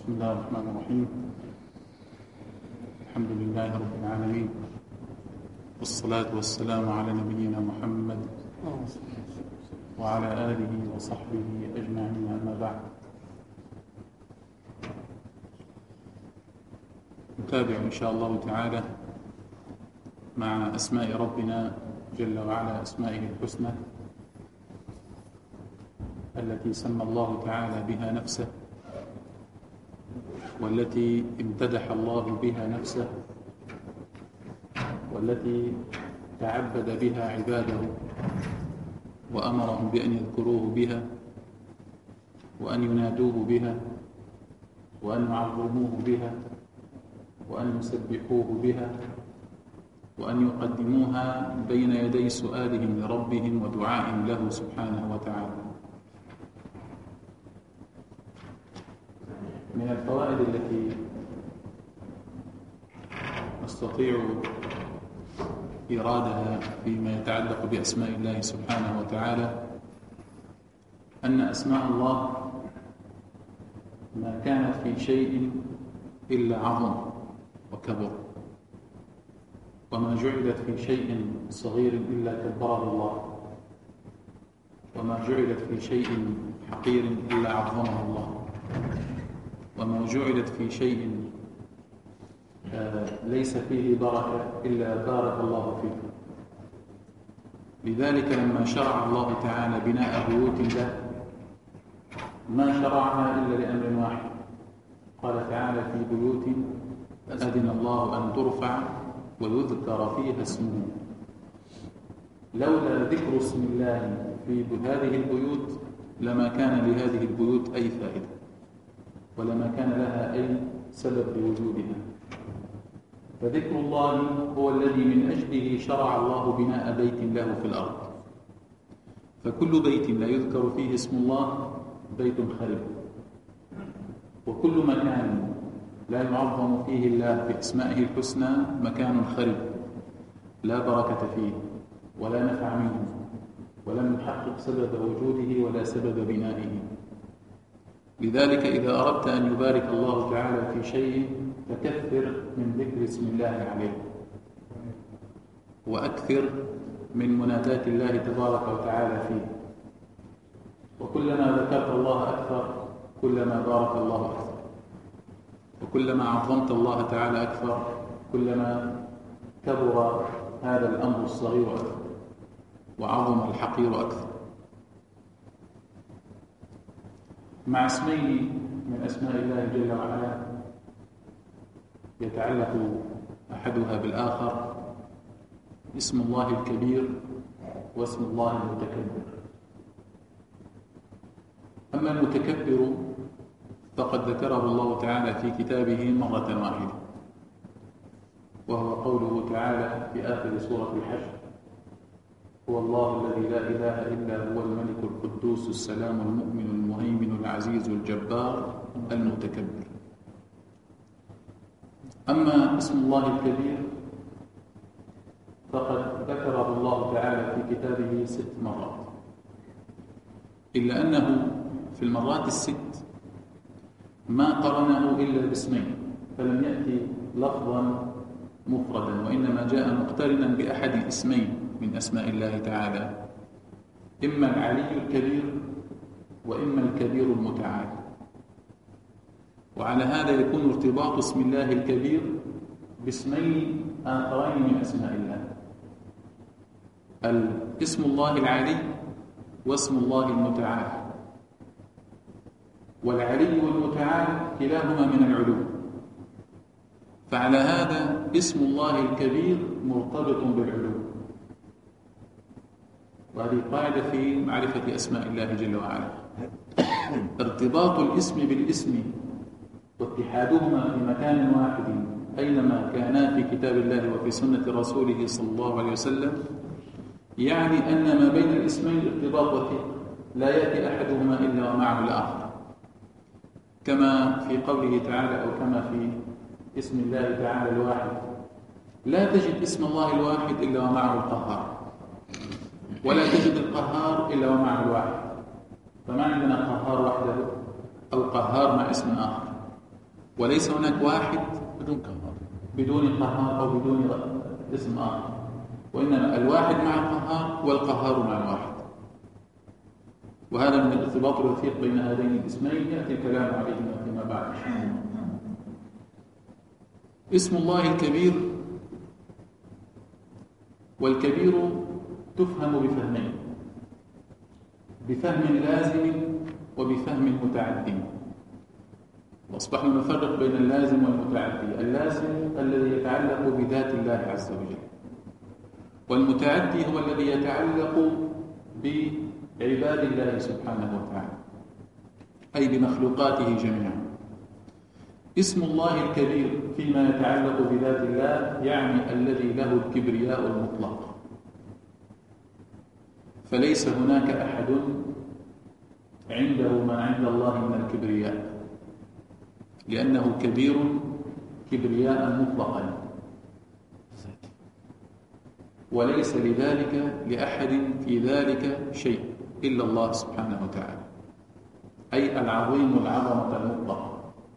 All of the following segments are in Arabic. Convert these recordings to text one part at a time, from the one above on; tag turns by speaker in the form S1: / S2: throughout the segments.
S1: بسم الله الرحمن الرحيم. الحمد لله رب العالمين، والصلاة والسلام على نبينا محمد وعلى آله وصحبه أجمعين، أما بعد. نتابع إن شاء الله تعالى مع أسماء ربنا جل وعلا، أسمائه الحسنى التي سمى الله تعالى بها نفسه، والتي امتدح الله بها نفسه، والتي تعبد بها عباده وأمرهم بأن يذكروه بها وأن ينادوه بها وأن يعظموه بها وأن يسبحوه بها وأن يقدموها بين يدي سؤالهم لربهم ودعائهم له سبحانه وتعالى. من الفوائد التي نستطيع إيرادها فيما يتعلق بأسماء الله سبحانه وتعالى أن أسماء الله ما كانت في شيء إلا عظم وكبر، وما جعلت في شيء صغير إلا كبره الله، وما جعلت في شيء حقير إلا عظمه الله، وما جعلت في شيء ليس فيه بركة إلا بارك الله فيه. لذلك لما شرع الله تعالى بناء بيوت له ما شرعها إلا لأمر واحد، قال تعالى في بيوت أذن الله أن ترفع ويذكر فيها اسمه. لولا ذكر اسم الله في هذه البيوت لما كان لهذه البيوت أي فائدة، ولما كان لها أي سبب لوجودها. فذكر الله هو الذي من أجله شرع الله بناء بيت له في الأرض. فكل بيت لا يذكر فيه اسم الله بيت خرب، وكل مكان لا يعظم فيه الله بأسمائه الحسنى مكان خرب لا بركة فيه ولا نفع منه، ولم يحقق سبب وجوده ولا سبب بنائه. لذلك إذا أردت أن يبارك الله تعالى في شيء فكثر من ذكر اسم الله عليه، وأكثر من منادات الله تبارك وتعالى فيه. وكلما ذكرت الله أكثر كلما بارك الله أكثر، وكلما عظمت الله تعالى أكثر كلما كبر هذا الأمر الصغير أكثر وعظم الحقير أكثر. مع اسمين من أسماء الله جل وعلا يتعلق أحدها بالآخر، اسم الله الكبير واسم الله المتكبر. أما المتكبر فقد ذكره الله تعالى في كتابه مرة واحدة، وهو قوله تعالى في آخر سورة الحشر: هو الله الذي لا إله إلا هو الملك القدوس السلام المؤمن المهيمن العزيز الجبار المتكبر. أما اسم الله الكبير فقد ذكره الله تعالى في كتابه 6 مرات، إلا أنه في المرات ال6 ما قرنه إلا باسمين، فلم يأتي لفظا مفردا، وإنما جاء مقترنا بأحد اسمين من أسماء الله تعالى، إما العلي الكبير وإما الكبير المتعال. وعلى هذا يكون ارتباط اسم الله الكبير باسمين آخرين من أسماء الله: اسم الله العلي واسم الله المتعال. والعلي والمتعال كلاهما من العلو، فعلى هذا اسم الله الكبير مرتبط بالعلو. وهذه قاعدة في معرفة أسماء الله جل وعلا، ارتباط الاسم بالاسم واتحادهما في مكان واحد أينما كانا في كتاب الله وفي سنة رسوله صلى الله عليه وسلم، يعني أن ما بين الاسمين ارتباط وثيق لا يأتي أحدهما إلا ومعه الآخر، كما في قوله تعالى أو كما في اسم الله تعالى الواحد: لا تجد اسم الله الواحد إلا ومعه القهار، ولا تجد القهار إلا ومعه الواحد. فما عندنا قهار وحده أو قهار مع اسم آخر، وليس هناك واحد
S2: بدون
S1: قهار أو بدون اسم آخر، وإنما الواحد مع القهار والقهار مع الواحد. وهذا من الارتباط الوثيق بين هذين الاسمين يأتي الكلام عليهما فيما بعد. اسم الله الكبير، والكبير تفهم بفهمين: بفهم لازم وبفهم متعدي. وأصبحنا نفرق بين اللازم والمتعدي. اللازم الذي يتعلق بذات الله عز وجل، والمتعدي هو الذي يتعلق بعباد الله سبحانه وتعالى، أي بمخلوقاته جميعا. اسم الله الكبير فيما يتعلق بذات الله يعني الذي له الكبرياء المطلق، فليس هناك أحد عنده ما عند الله من الكبرياء، لأنه كبير كبرياء مطلقا، وليس لذلك لأحد في ذلك شيء إلا الله سبحانه وتعالى، أي العظيم العظمة المطلقة.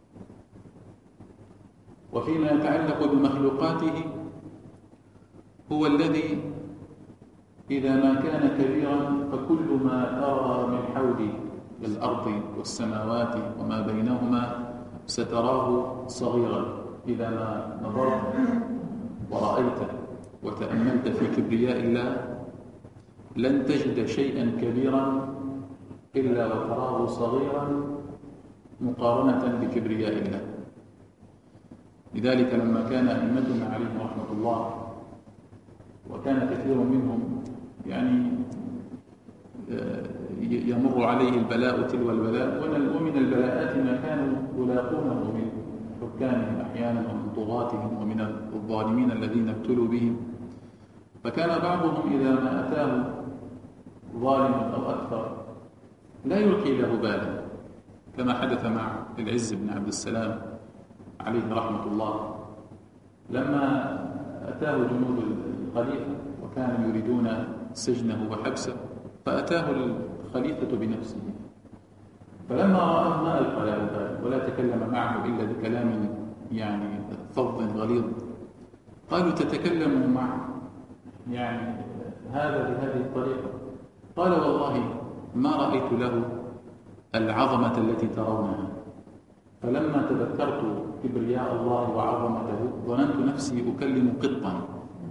S1: وفيما يتعلق بمخلوقاته هو الذي إذا ما كان كبيرا فكل ما ترى من حول الأرض والسماوات وما بينهما ستراه صغيرا إذا ما نظرت ورأيت وتأملت في كبرياء الله لن تجد شيئا كبيرا إلا وتراه صغيرا مقارنة بكبرياء الله. لذلك لما كان أئمتنا عليهم رحمة الله، وكان كثير منهم يعني يمر عليه البلاء تلو البلاء، ومن البلاءات ما كانوا يلاقونه من حكامهم أحيانا ومن طغاتهم ومن الظالمين الذين ابتلوا بهم. فكان بعضهم إذا ما أتاه ظالم أو أكثر لا يلقي له بالا، كما حدث مع العز بن عبد السلام عليه رحمة الله لما أتاه جنود الخليفة وكانوا يريدون سجنه وحبسه، فأتاه الخليفة بنفسه، فلما رآه ما ألقى له بالا ولا تكلم معه إلا بكلام يعني فظ غليظ. قالوا: تتكلم مع يعني هذا بهذه الطريقة؟ قال: والله ما رأيت له العظمة التي ترونها، فلما تذكرت كبرياء الله وعظمته ظننت نفسي أكلم قطا،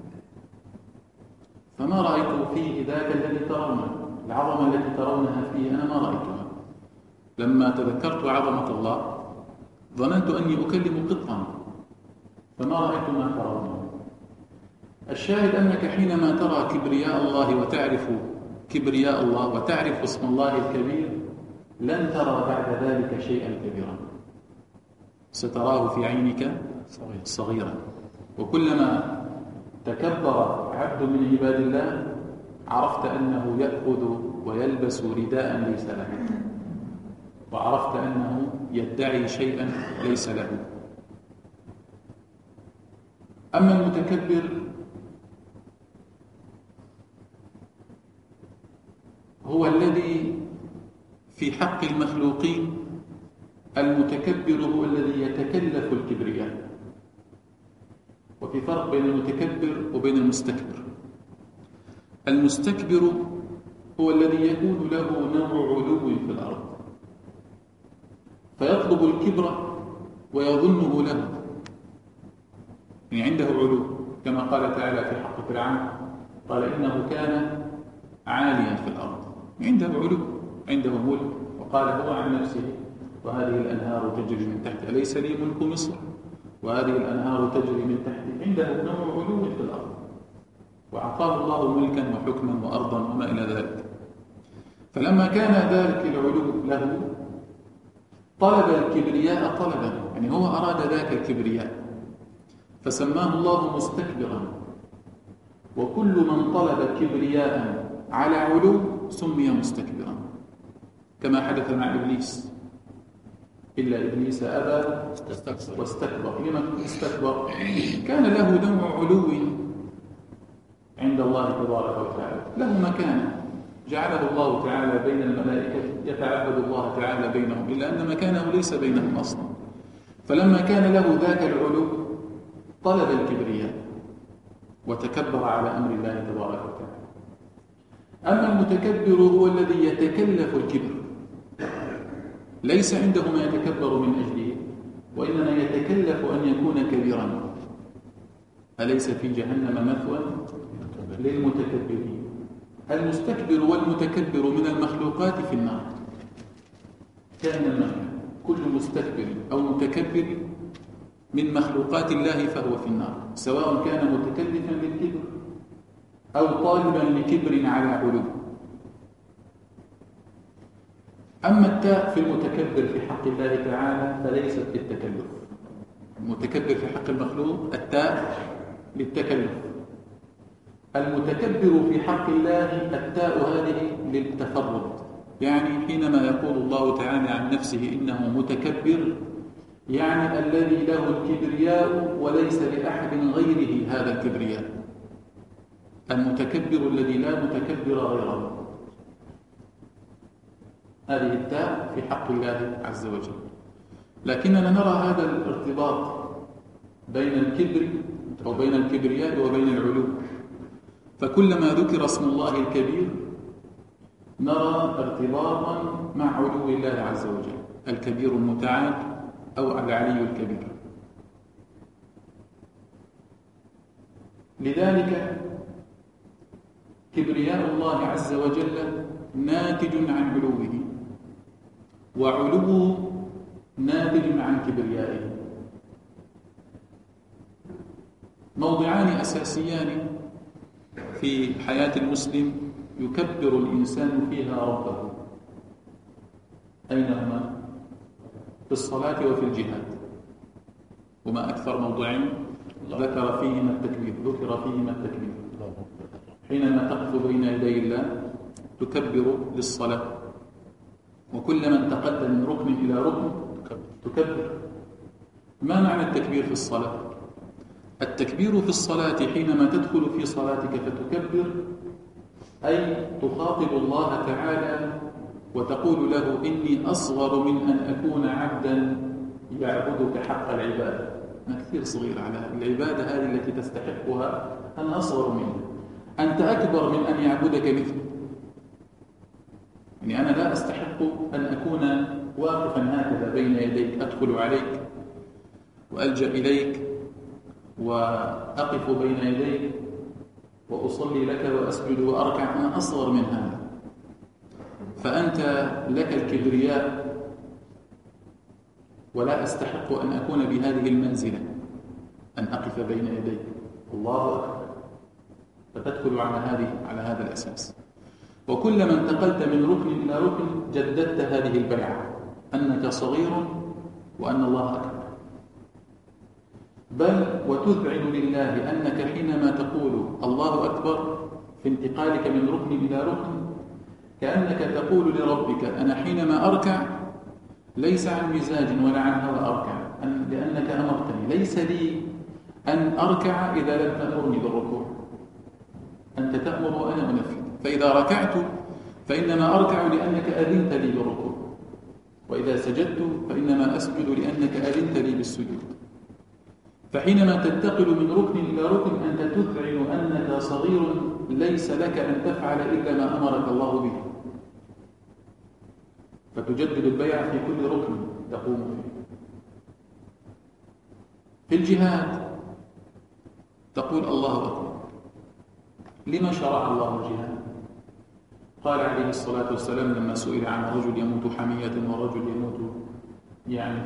S1: فما رأيت فيه ذاك الذي ترونه، العظمة التي ترونها فيه أنا ما رأيتها. لما تذكرت عظمة الله ظننت أني أكلم قطا، فما رأيت ما ترونه. الشاهد أنك حينما ترى كبرياء الله وتعرف كبرياء الله وتعرف اسم الله الكبير لن ترى بعد ذلك شيئا كبيرا، ستراه في عينك صغيرا. وكلما تكبر عبد من عباد الله عرفت أنه يأخذ ويلبس رداء ليس له، وعرفت أنه يدعي شيئا ليس له. أما المتكبر هو الذي في حق المخلوقين، المتكبر هو الذي يتكلف الكبرياء. وفي فرق بين المتكبر وبين المستكبر. المستكبر هو الذي يكون له نوع علو في الأرض فيطلب الكبر ويظنه له، يعني عنده علو، كما قال تعالى في حق فرعون: قال إنه كان عاليا في الأرض، عنده علو، عنده ملك. وقال هو عن نفسه: وهذه الأنهار تجري من تحتي، أليس لي ملك مصر وهذه الأنهار تجري من تحتي. عنده نوع علو في الأرض، وأعطاه الله ملكا وحكما وأرضا وما إلى ذلك. فلما كان ذلك العلو له طلب الكبرياء طلبا، يعني هو أراد ذاك الكبرياء فسماه الله مستكبرا. وكل من طلب كبرياء على علو سمي مستكبرا، كما حدث مع إبليس: إلا إبليس أبى واستكبر. لما استكبر؟ كان له نوع علو عند الله تبارك وتعالى، له مكانه جعله الله تعالى بين الملائكة يتعبد الله تعالى بينهم، إلا أن مكانه ليس بينهم أصلا. فلما كان له ذاك العلو طلب الكبرياء وتكبر على أمر الله تبارك وتعالى. أما المتكبر هو الذي يتكلف الكبر، ليس عنده ما يتكبر من أجله، وإنما يتكلف أن يكون كبيرا. أليس في جهنم مثوى للمتكبرين؟ المستكبر والمتكبر من المخلوقات في النار كائنا، كل مستكبر أو متكبر من مخلوقات الله فهو في النار، سواء كان متكلفا للكبر أو طالبا لكبر على علو. أما التاء في المتكبر في حق الله تعالى فليست للتكلف. المتكبر في حق المخلوق التاء للتكلف، المتكبر في حق الله التاء هذه للتفرد. يعني حينما يقول الله تعالى عن نفسه إنه متكبر، يعني الذي له الكبرياء وليس لأحد غيره هذا الكبرياء، المتكبر الذي لا متكبر غيره. هذه التاء في حق الله عز وجل. لكننا نرى هذا الارتباط بين الكبر أو بين الكبرياء وبين العلو، فكلما ذكر اسم الله الكبير نرى ارتباطا مع علو الله عز وجل، الكبير المتعال أو العلي الكبير. لذلك كبرياء الله عز وجل ناتج عن علوه، وعلوه ناتج عن كبريائه. موضعان أساسيان في حياة المسلم يكبر الإنسان فيها ربه، أين هما؟ في الصلاة وفي الجهاد. وما أكثر موضوعين ذكر فيهما التكبير. حينما تقف بين يدي الله تكبر للصلاة، وكلما انتقلت من ركن إلى ركن تكبر. ما معنى التكبير في الصلاة؟ التكبير في الصلاة حينما تدخل في صلاتك فتكبر، أي تخاطب الله تعالى وتقول له إني أصغر من أن أكون عبدا يعبدك حق العبادة. أنا كثير صغير على العبادة هذه التي تستحقها، أنا أصغر منك، أنت أكبر من أن يعبدك مثلي. يعني أنا لا أستحق أن أكون واقفا هكذا بين يديك، أدخل عليك وألجأ إليك وأقف بين يديك وأصلي لك وأسجد وأركع، أنا أصغر من هذا. فأنت لك الكبرياء ولا أستحق أن أكون بهذه المنزلة، أن أقف بين يديك. الله أكبر. فتدخل على هذا الأساس. وكلما انتقلت من ركن إلى ركن جددت هذه البيعة، أنك صغير وأن الله أكبر. بل وتذعن لله أنك حينما تقول الله أكبر في انتقالك من ركن إلى ركن كأنك تقول لربك أنا حينما أركع ليس عن مزاج ولا عن هوى أركع، لأنك أمرتني، ليس لي أن أركع إذا لم تأمرني بالركوع، أنت تأمر وأنا أنفذ. فإذا ركعت فإنما أركع لأنك أذنت لي بالركوع، وإذا سجدت فإنما أسجد لأنك أذنت لي بالسجود. فحينما تنتقل من ركن إلى ركن أنت تذعن أنك صغير ليس لك أن تفعل إلا ما أمرك الله به، فتجدد البيع في كل ركن تقوم فيه. في الجهاد تقول الله أكبر. لما شرع الله الجهاد؟ قال عليه الصلاة والسلام لما سئل عن رجل يموت حمية ورجل يموت يعني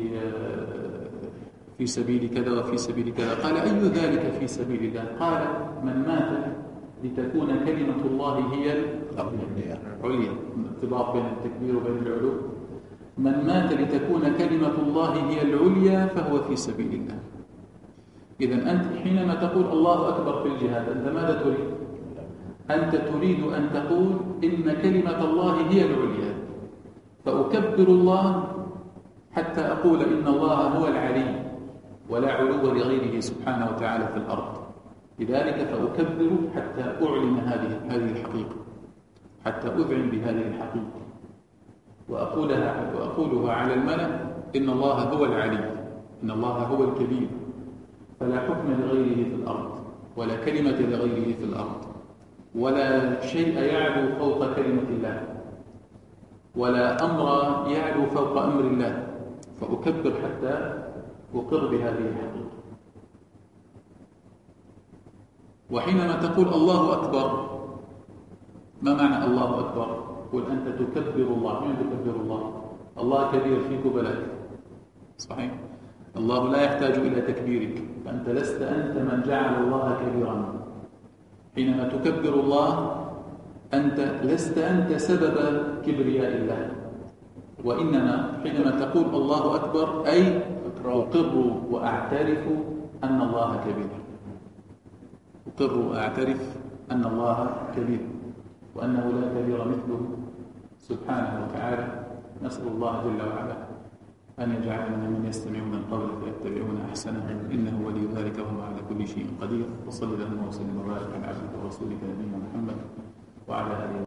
S1: في سبيل كذا وفي سبيل كذا، قال أي ذلك في سبيل الله؟ قال من مات لتكون كلمة الله هي العليا. ارتباط بين التكبير وبين العلو. من مات لتكون كلمة الله هي العليا فهو في سبيل الله. إذن أنت حينما تقول الله أكبر في الجهاد أنت ماذا تريد؟ أنت تريد أن تقول إن كلمة الله هي العليا، فأكبر الله حتى أقول إن الله هو العلي ولا علو لغيره سبحانه وتعالى في الأرض. لذلك فأكبر حتى أعلن هذه الحقيقة، حتى أذعن بهذه الحقيقة وأقولها على الملأ إن الله هو العلي إن الله هو الكبير، فلا حكم لغيره في الأرض، ولا كلمة لغيره في الأرض، ولا شيء يعلو فوق كلمة الله، ولا أمر يعلو فوق أمر الله، فأكبر حتى أقر بهذه الحقيقة. وحينما تقول الله أكبر، ما معنى الله أكبر؟ قل أنت تكبر الله. من تكبر الله؟ الله كبير فيك وبلك، صحيح؟ الله لا يحتاج إلى تكبيرك، فأنت لست أنت من جعل الله كبيرا. حينما تكبر الله أنت لست أنت سبب كبرياء الله، وإنما حينما تقول الله أكبر أي أقر وأعترف أن الله كبير، أقر وأعترف أن الله كبير، وأنه لا كبير مثله سبحانه وتعالى. نسأل الله جل وعلا أن يجعلنا ممن يستمعون القول فيتبعون أحسنه، إنه ولي ذلك وهو على كل شيء قدير. وصلى اللهم وسلم وبارك على عبدك ورسولك نبينا محمد وعلى آله